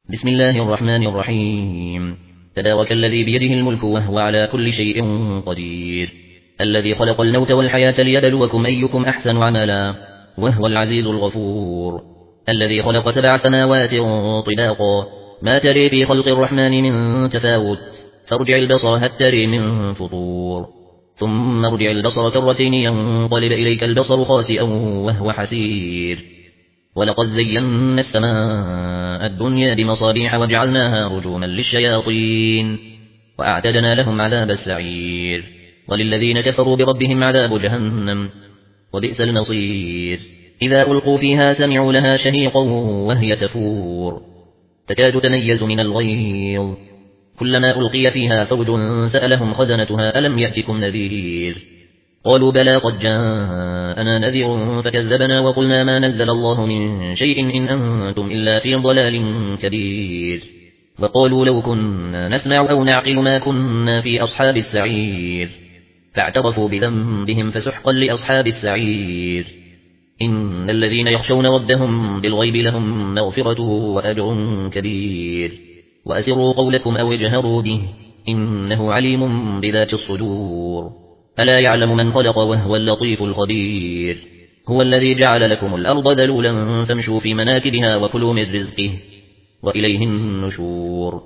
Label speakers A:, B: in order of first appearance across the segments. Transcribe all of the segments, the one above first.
A: بسم الله الرحمن الرحيم. تبارك الذي بيده الملك وهو على كل شيء قدير، الذي خلق الموت والحياة ليبلوكم أيكم أحسن عملا، وهو العزيز الغفور. الذي خلق 7 سماوات طباقا، ما تري في خلق الرحمن من تفاوت، فارجع البصر هل تري من فطور، ثم ارجع البصر كرتين ينقلب إليك البصر خاسئا وهو حسير. ولقد زينا السماء الدنيا بمصابيح وجعلناها رجوما للشياطين، وأعتدنا لهم عذاب السعير. وللذين كفروا بربهم عذاب جهنم، وبئس المصير. إذا ألقوا فيها سمعوا لها شهيقا وهي تفور، تكاد تميز من الغيظ، كلما ألقي فيها فوج سألهم خزنتها ألم يأتكم نذير؟ قالوا بلى قد جاءنا نذير فكذبنا وقلنا ما نزل الله من شيء إن أنتم إلا في ضلال كبير. وقالوا لو كنا نسمع أو نعقل ما كنا في أصحاب السعير، فاعترفوا بذنبهم فسحقا لأصحاب السعير. إن الذين يخشون ربهم بالغيب لهم مغفرة وأجر كبير. وأسروا قولكم أو اجهروا به إنه عليم بذات الصدور. ألا يعلم من خلق وهو اللطيف الخبير. هو الذي جعل لكم الأرض ذلولا فامشوا في مناكبها وكلوا من رزقه وإليه النشور.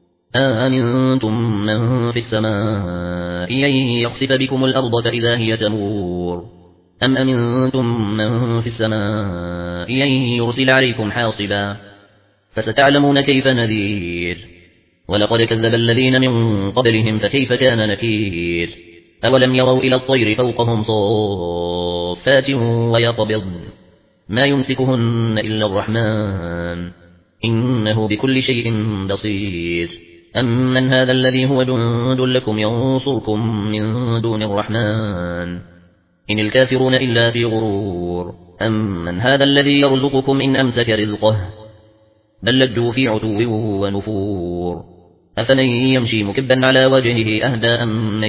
A: آمنتم من في السماء أن يخسف بكم الأرض فإذا هي تمور، أم أمنتم من في السماء أن يرسل عليكم حاصبا، فستعلمون كيف نذير. ولقد كذب الذين من قبلهم فكيف كان نكير. أولم يروا إلى الطير فوقهم صافات ويقبض ما يمسكهن إلا الرحمن إنه بكل شيء بصير. أمن هذا الذي هو جند لكم ينصركم من دون الرحمن إن الكافرون إلا في غرور. أمن هذا الذي يرزقكم إن أمسك رزقه بل لجوا في عتو ونفور. أفمن يمشي مكبا على وجهه أهدى أم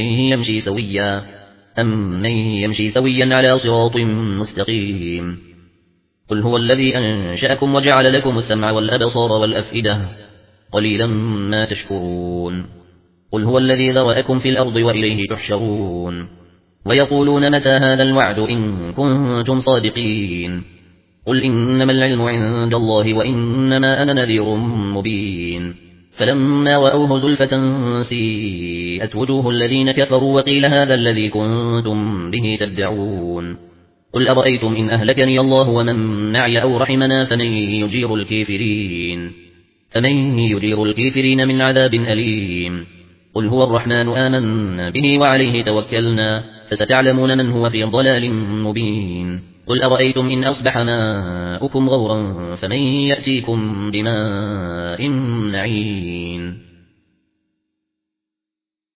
A: من يمشي سويا على صراط مستقيم. قل هو الذي أنشأكم وجعل لكم السمع والأبصار والأفئدة قليلا ما تشكرون. قل هو الذي ذرأكم في الأرض وإليه تحشرون. ويقولون متى هذا الوعد إن كنتم صادقين. قل إنما العلم عند الله وإنما أنا نذير مبين. فلما رأوه زلفة سيئت وجوه الذين كفروا وقيل هذا الذي كنتم به تدعون. قل أرأيتم إن أهلكني الله ومن معي أو رحمنا فمن يجير الكافرين من عذاب أليم. قل هو الرحمن آمنا به وعليه توكلنا فستعلمون من هو في ضلال مبين. قل أرأيتم إن أصبح ماؤكم غورا فمن يأتيكم بماء معين.